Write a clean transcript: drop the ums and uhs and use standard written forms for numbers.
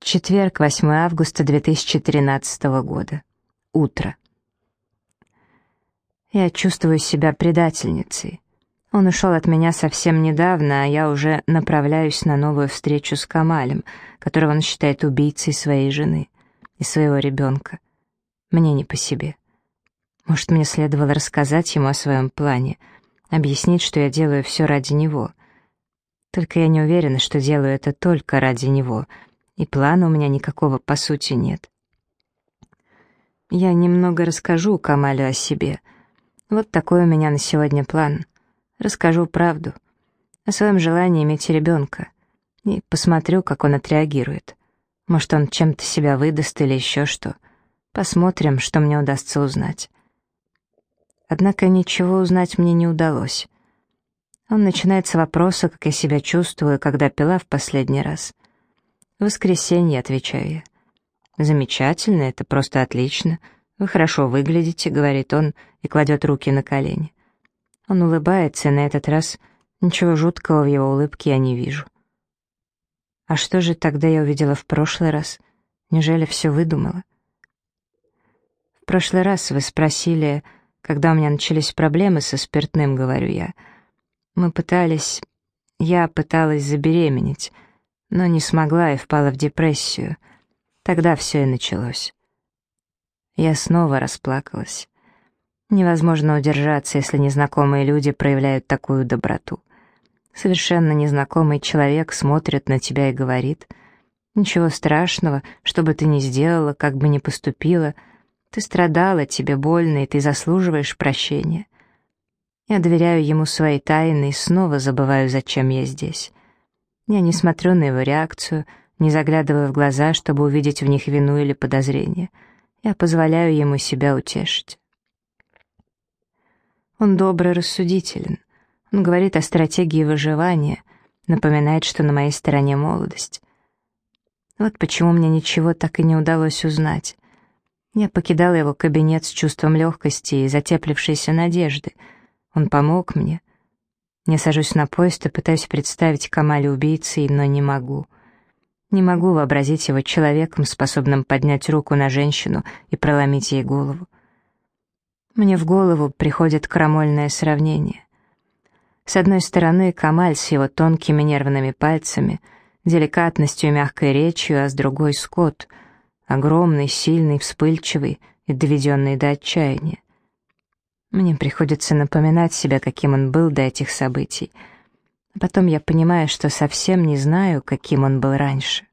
Четверг, 8 августа 2013 года. Утро. Я чувствую себя предательницей. Он ушел от меня совсем недавно, а я уже направляюсь на новую встречу с Камалем, которого он считает убийцей своей жены и своего ребенка. Мне не по себе. Может, мне следовало рассказать ему о своем плане, объяснить, что я делаю все ради него. Только я не уверена, что делаю это только ради него, и плана у меня никакого по сути нет. Я немного расскажу Камалю о себе. Вот такой у меня на сегодня план. Расскажу правду о своем желании иметь ребенка и посмотрю, как он отреагирует. Может, он чем-то себя выдаст или еще что. Посмотрим, что мне удастся узнать. Однако ничего узнать мне не удалось. Он начинает с вопроса, как я себя чувствую, когда пила в последний раз. «В воскресенье», — отвечаю я. «Замечательно, это просто отлично. Вы хорошо выглядите», — говорит он и кладет руки на колени. Он улыбается, и на этот раз ничего жуткого в его улыбке я не вижу. А что же тогда я увидела в прошлый раз? Неужели все выдумала? В прошлый раз вы спросили, когда у меня начались проблемы со спиртным, говорю я. Я пыталась забеременеть, но не смогла и впала в депрессию. Тогда все и началось. Я снова расплакалась. Невозможно удержаться, если незнакомые люди проявляют такую доброту. Совершенно незнакомый человек смотрит на тебя и говорит: «Ничего страшного, что бы ты ни сделала, как бы ни поступила, ты страдала, тебе больно, и ты заслуживаешь прощения». Я доверяю ему свои тайны и снова забываю, зачем я здесь. Я не смотрю на его реакцию, не заглядываю в глаза, чтобы увидеть в них вину или подозрение. Я позволяю ему себя утешить. Он добрый, рассудителен. Он говорит о стратегии выживания, напоминает, что на моей стороне молодость. Вот почему мне ничего так и не удалось узнать. Я покидала его кабинет с чувством легкости и затеплившейся надежды. Он помог мне. Я сажусь на поезд и пытаюсь представить Камаля убийцей, но не могу. Не могу вообразить его человеком, способным поднять руку на женщину и проломить ей голову. Мне в голову приходит крамольное сравнение. С одной стороны, Камаль с его тонкими нервными пальцами, деликатностью и мягкой речью, а с другой — Скотт, огромный, сильный, вспыльчивый и доведенный до отчаяния. Мне приходится напоминать себе, каким он был до этих событий. А потом я понимаю, что совсем не знаю, каким он был раньше.